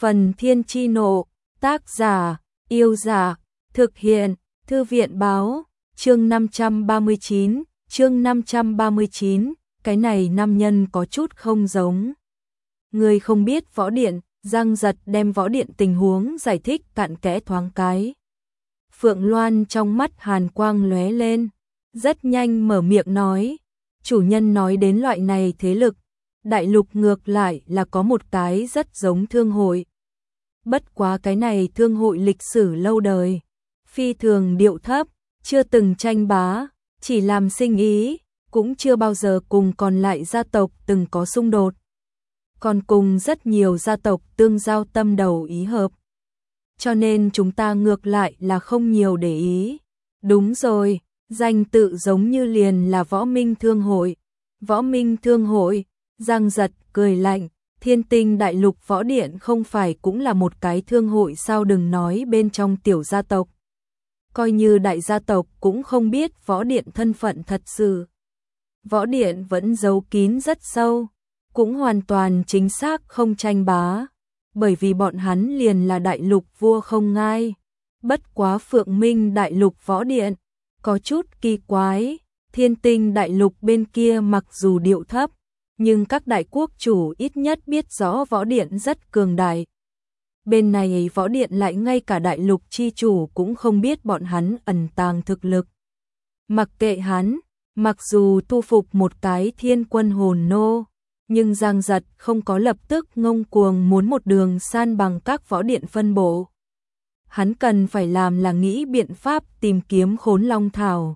Phần Thiên Chi Nộ, tác giả, Yêu Giả, thực hiện, Thư viện Báo, chương 539, cái này nam nhân có chút không giống. Người không biết võ điện, Giang Giật đem võ điện tình huống giải thích cặn kẽ thoáng cái. Phượng Loan trong mắt hàn quang lóe lên, rất nhanh mở miệng nói, chủ nhân nói đến loại này thế lực, đại lục ngược lại là có một cái rất giống thương hội. Bất quá cái này thương hội lịch sử lâu đời, phi thường điệu thấp, chưa từng tranh bá, chỉ làm sinh ý, cũng chưa bao giờ cùng còn lại gia tộc từng có xung đột. Còn cùng rất nhiều gia tộc tương giao tâm đầu ý hợp. Cho nên chúng ta ngược lại là không nhiều để ý. Đúng rồi, danh tự giống như liền là Võ Minh Thương Hội. Võ Minh Thương Hội, Giang Giật cười lạnh, Thiên Tinh Đại Lục Võ Điện không phải cũng là một cái thương hội sao, đừng nói bên trong tiểu gia tộc. Coi như đại gia tộc cũng không biết Võ Điện thân phận thật sự. Võ Điện vẫn giấu kín rất sâu, cũng hoàn toàn chính xác không tranh bá, bởi vì bọn hắn liền là đại lục vua không ngai. Bất quá Phượng Minh Đại Lục Võ Điện có chút kỳ quái, Thiên Tinh Đại Lục bên kia mặc dù điệu thấp, nhưng các đại quốc chủ ít nhất biết rõ Võ Điện rất cường đại. Bên này Võ Điện lại ngay cả đại lục chi chủ cũng không biết bọn hắn ẩn tàng thực lực. Mặc kệ hắn, mặc dù thu phục một cái thiên quân hồn nô, nhưng Giang Giật không có lập tức ngông cuồng muốn một đường san bằng các võ điện phân bộ. Hắn cần phải làm là nghĩ biện pháp tìm kiếm Khốn Long Thảo.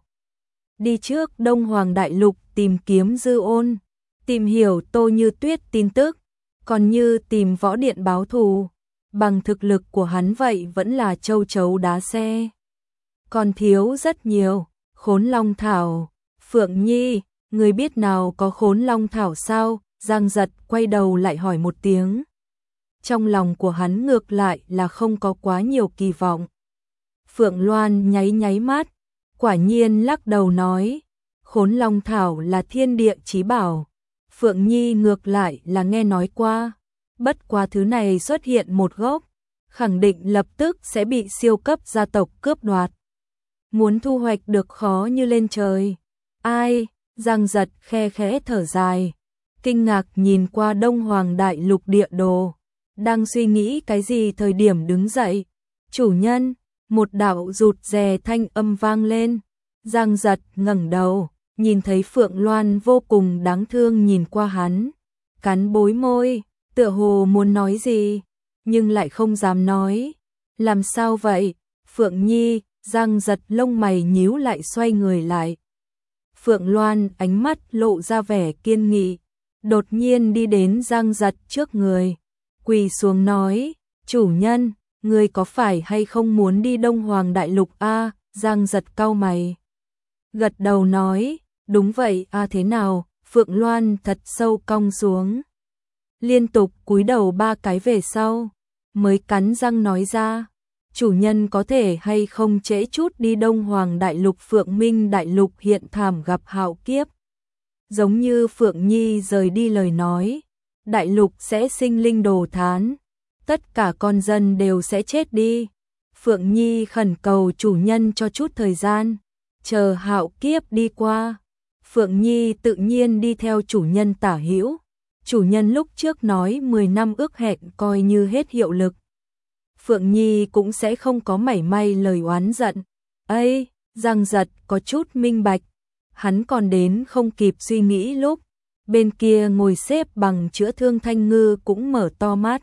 Đi trước Đông Hoàng Đại Lục tìm kiếm Dư Ôn, tìm hiểu Tô Như Tuyết tin tức, còn như tìm võ điện báo thù. Bằng thực lực của hắn vậy vẫn là châu chấu đá xe. Còn thiếu rất nhiều, Khốn Long Thảo. Phượng Nhi, người biết nào có Khốn Long Thảo sao? Giang Giật quay đầu lại hỏi một tiếng. Trong lòng của hắn ngược lại là không có quá nhiều kỳ vọng. Phượng Loan nháy nháy mắt, quả nhiên lắc đầu nói, Khốn Long Thảo là thiên địa chí bảo. Phượng Nhi ngược lại là nghe nói qua, bất quá thứ này xuất hiện một gốc, khẳng định lập tức sẽ bị siêu cấp gia tộc cướp đoạt. Muốn thu hoạch được khó như lên trời. Ai? Giang Giật khe khẽ thở dài, kinh ngạc nhìn qua Đông Hoàng Đại Lục địa đồ, đang suy nghĩ cái gì thời điểm đứng dậy. Chủ nhân, một đạo rụt rè thanh âm vang lên. Giang Giật ngẩng đầu, nhìn thấy Phượng Loan vô cùng đáng thương nhìn qua hắn, cắn bối môi, tựa hồ muốn nói gì, nhưng lại không dám nói. Làm sao vậy? Phượng Nhi, Giang Giật lông mày nhíu lại xoay người lại. Phượng Loan ánh mắt lộ ra vẻ kiên nghị, đột nhiên đi đến Giang Giật trước người, quỳ xuống nói, chủ nhân, người có phải hay không muốn đi Đông Hoàng Đại Lục a? Giang Giật cau mày, gật đầu nói, đúng vậy a. Thế nào? Phượng Loan thật sâu cong xuống, liên tục cúi đầu 3 cái về sau, mới cắn răng nói ra, chủ nhân có thể hay không trễ chút đi Đông Hoàng Đại Lục. Phượng Minh Đại Lục hiện thảm gặp hạo kiếp. Giống như Phượng Nhi rời đi lời nói, đại lục sẽ sinh linh đồ thán, tất cả con dân đều sẽ chết đi. Phượng Nhi khẩn cầu chủ nhân cho chút thời gian, chờ hạo kiếp đi qua. Phượng Nhi tự nhiên đi theo chủ nhân tả hữu. Chủ nhân lúc trước nói 10 năm ước hẹn coi như hết hiệu lực. Phượng Nhi cũng sẽ không có mảy may lời oán giận. Ây, Giang Giật có chút minh bạch. Hắn còn đến không kịp suy nghĩ lúc bên kia ngồi xếp bằng chữa thương Thanh Ngư cũng mở to mắt,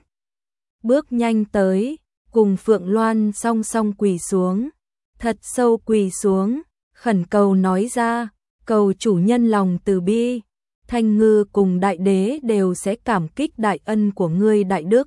bước nhanh tới, cùng Phượng Loan song song quỳ xuống, thật sâu quỳ xuống, khẩn cầu nói ra, cầu chủ nhân lòng từ bi, Thanh Ngư cùng đại đế đều sẽ cảm kích đại ân của ngươi đại đức,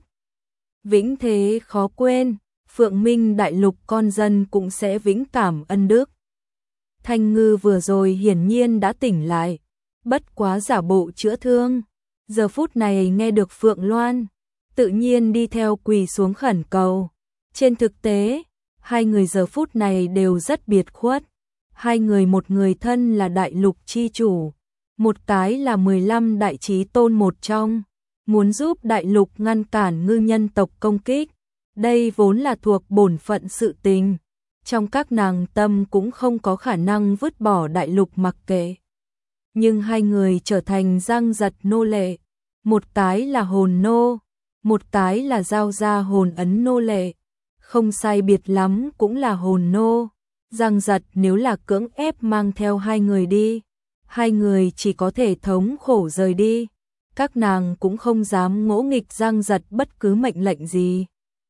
vĩnh thế khó quên. Phượng Minh Đại Lục con dân cũng sẽ vĩnh cảm ân đức. Thanh Ngư vừa rồi hiển nhiên đã tỉnh lại, bất quá giả bộ chữa thương, giờ phút này nghe được Phượng Loan, tự nhiên đi theo quỳ xuống khẩn cầu. Trên thực tế, hai người giờ phút này đều rất biệt khuất. Hai người, một người thân là đại lục chi chủ, một cái là 15 đại chí tôn một trong, muốn giúp đại lục ngăn cản ngư nhân tộc công kích. Đây vốn là thuộc bổn phận sự tình. Trong các nàng tâm cũng không có khả năng vứt bỏ đại lục mặc kệ. Nhưng hai người trở thành Giang Giật nô lệ. Một cái là hồn nô, một cái là giao ra hồn ấn nô lệ. Không sai biệt lắm cũng là hồn nô. Giang Giật nếu là cưỡng ép mang theo hai người đi, hai người chỉ có thể thống khổ rời đi. Các nàng cũng không dám ngỗ nghịch Giang Giật bất cứ mệnh lệnh gì.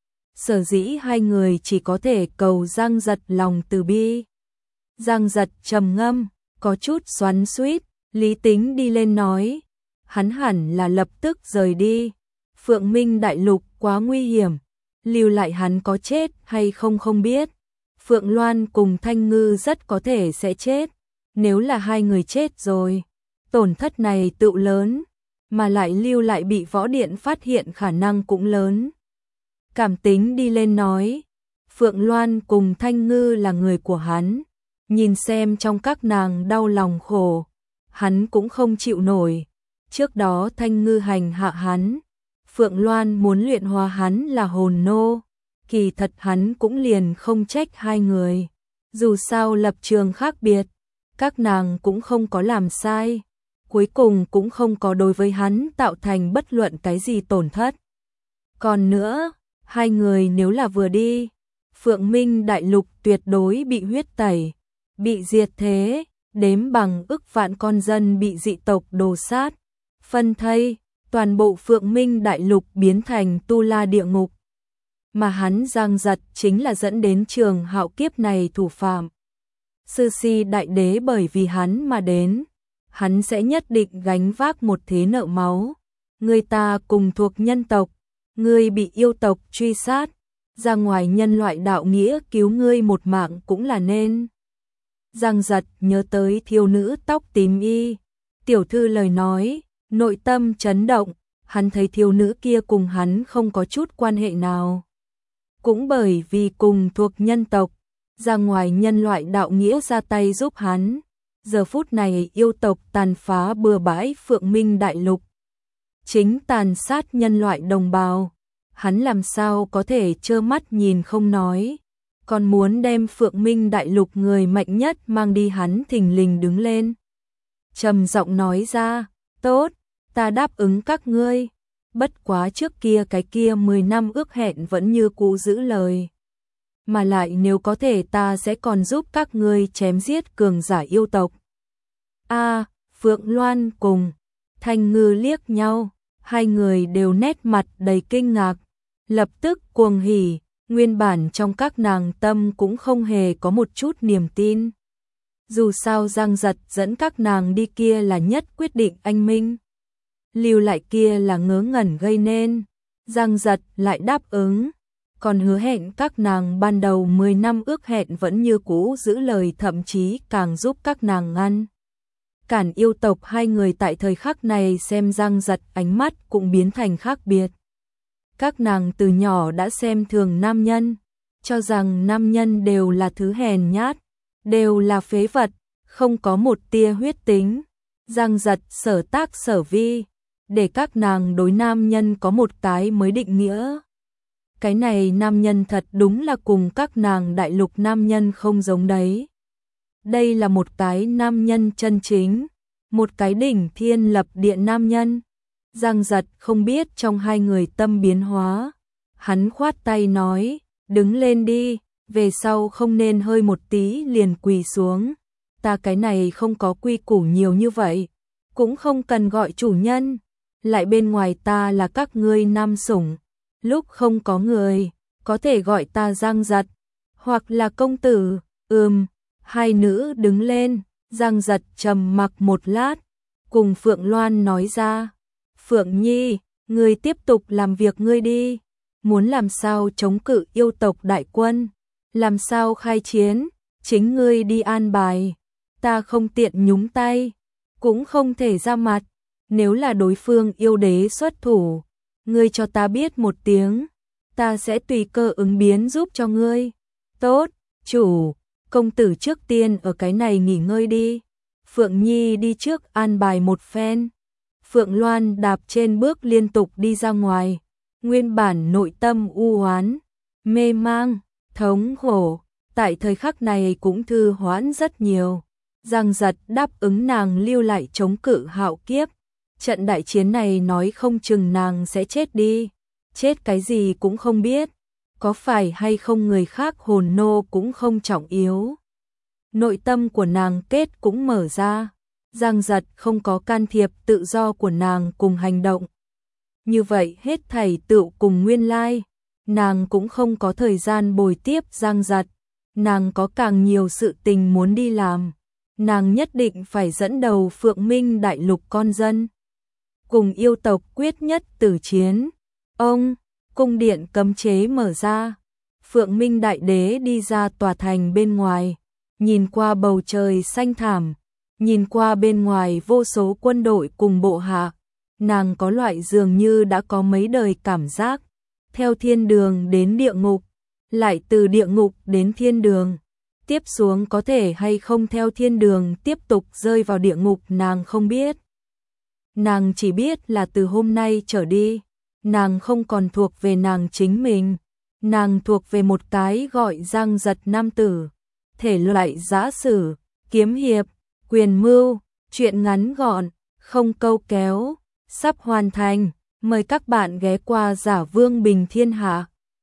Sở dĩ hai người chỉ có thể cầu Giang Giật lòng từ bi. Giang Giật trầm ngâm, có chút xoắn xuýt, lý tính đi lên nói, hắn hẳn là lập tức rời đi. Phượng Minh đại lục quá nguy hiểm, lưu lại hắn có chết hay không không biết. Phượng Loan cùng Thanh Ngư rất có thể sẽ chết. Nếu là hai người chết rồi, tổn thất này tựu lớn, mà lại lưu lại bị võ điện phát hiện khả năng cũng lớn. Cảm tính đi lên nói, Phượng Loan cùng Thanh Ngư là người của hắn, nhìn xem trong các nàng đau lòng khổ, hắn cũng không chịu nổi. Trước đó Thanh Ngư hành hạ hắn, Phượng Loan muốn luyện hóa hắn là hồn nô, kỳ thật hắn cũng liền không trách hai người. Dù sao lập trường khác biệt, các nàng cũng không có làm sai, cuối cùng cũng không có đối với hắn tạo thành bất luận cái gì tổn thất. Còn nữa, hai người nếu là vừa đi, Phượng Minh đại lục tuyệt đối bị huyết tẩy, bị diệt thế, đếm bằng ức vạn con dân bị dị tộc đồ sát, phân thây, toàn bộ Phượng Minh đại lục biến thành tu la địa ngục. Mà hắn Giang Giật chính là dẫn đến trường hạo kiếp này thủ phạm. Sư Si đại đế bởi vì hắn mà đến, hắn sẽ nhất định gánh vác một thế nợ máu. Người ta cùng thuộc nhân tộc, ngươi bị yêu tộc truy sát, ra ngoài nhân loại đạo nghĩa cứu ngươi một mạng cũng là nên. Giang Giật nhớ tới thiếu nữ tóc tím y, tiểu thư lời nói, nội tâm chấn động, hắn thấy thiếu nữ kia cùng hắn không có chút quan hệ nào. Cũng bởi vì cùng thuộc nhân tộc, ra ngoài nhân loại đạo nghĩa ra tay giúp hắn. Giờ phút này yêu tộc tàn phá bừa bãi Phượng Minh đại lục, chính tàn sát nhân loại đồng bào, hắn làm sao có thể trơ mắt nhìn không nói, còn muốn đem Phượng Minh đại lục người mạnh nhất mang đi. Hắn thình lình đứng lên, trầm giọng nói ra, tốt, ta đáp ứng các ngươi, bất quá trước kia cái kia 10 năm ước hẹn vẫn như cũ giữ lời. Mà lại nếu có thể ta sẽ còn giúp các ngươi chém giết cường giả yêu tộc. Phượng Loan cùng Thanh Ngư liếc nhau, hai người đều nét mặt đầy kinh ngạc, lập tức cuồng hỉ, nguyên bản trong các nàng tâm cũng không hề có một chút niềm tin. Dù sao Giang Giật dẫn các nàng đi kia là nhất quyết định anh minh, lưu lại kia là ngớ ngẩn gây nên. Giang Giật lại đáp ứng, còn hứa hẹn các nàng ban đầu 10 năm ước hẹn vẫn như cũ giữ lời, thậm chí càng giúp các nàng ngăn cản yêu tộc. Hai người tại thời khắc này xem Giang Giật ánh mắt cũng biến thành khác biệt. Các nàng từ nhỏ đã xem thường nam nhân, cho rằng nam nhân đều là thứ hèn nhát, đều là phế vật, không có một tia huyết tính. Giang Giật sở tác sở vi, để các nàng đối nam nhân có một cái mới định nghĩa. Cái này nam nhân thật đúng là cùng các nàng đại lục nam nhân không giống đấy. Đây là một cái nam nhân chân chính, một cái đỉnh thiên lập địa nam nhân. Giang Giật không biết trong hai người tâm biến hóa, hắn khoát tay nói, đứng lên đi, về sau không nên hơi một tí liền quỳ xuống. Ta cái này không có quy củ nhiều như vậy, cũng không cần gọi chủ nhân, lại bên ngoài ta là các ngươi nam sủng, lúc không có người, có thể gọi ta Giang Giật, hoặc là công tử. Hai nữ đứng lên, Giang Giật trầm mặc một lát, cùng Phượng Loan nói ra, Phượng Nhi, ngươi tiếp tục làm việc ngươi đi, muốn làm sao chống cự yêu tộc đại quân, làm sao khai chiến, chính ngươi đi an bài, ta không tiện nhúng tay, cũng không thể ra mặt, nếu là đối phương yêu đế xuất thủ, ngươi cho ta biết một tiếng, ta sẽ tùy cơ ứng biến giúp cho ngươi. Tốt, chủ, công tử trước tiên ở cái này nghỉ ngơi đi, Phượng Nhi đi trước an bài một phen. Phượng Loan đạp trên bước liên tục đi ra ngoài, nguyên bản nội tâm u oán, mê mang, thống khổ, tại thời khắc này cũng thư hoãn rất nhiều. Giang Giật đáp ứng nàng lưu lại chống cự hạo kiếp. Trận đại chiến này nói không chừng nàng sẽ chết đi, chết cái gì cũng không biết, có phải hay không người khác hồn nô cũng không trọng yếu. Nội tâm của nàng kết cũng mở ra, Giang Giật không có can thiệp tự do của nàng cùng hành động. Như vậy hết thảy tựu cùng nguyên lai, nàng cũng không có thời gian bồi tiếp Giang Giật, nàng có càng nhiều sự tình muốn đi làm, nàng nhất định phải dẫn đầu Phượng Minh đại lục con dân. Cùng yêu tộc quyết nhất tử chiến. Ông, cung điện cấm chế mở ra. Phượng Minh đại đế đi ra tòa thành bên ngoài, nhìn qua bầu trời xanh thẳm, nhìn qua bên ngoài vô số quân đội cùng bộ hạ, nàng có loại dường như đã có mấy đời cảm giác, theo thiên đường đến địa ngục, lại từ địa ngục đến thiên đường, tiếp xuống có thể hay không theo thiên đường tiếp tục rơi vào địa ngục nàng không biết. Nàng chỉ biết là từ hôm nay trở đi, nàng không còn thuộc về nàng chính mình, nàng thuộc về một cái gọi Giang Giật nam tử, thể loại giã sử, kiếm hiệp, quyền mưu, truyện ngắn gọn, không câu kéo, sắp hoàn thành, mời các bạn ghé qua Giả Vương Bình Thiên Hạ.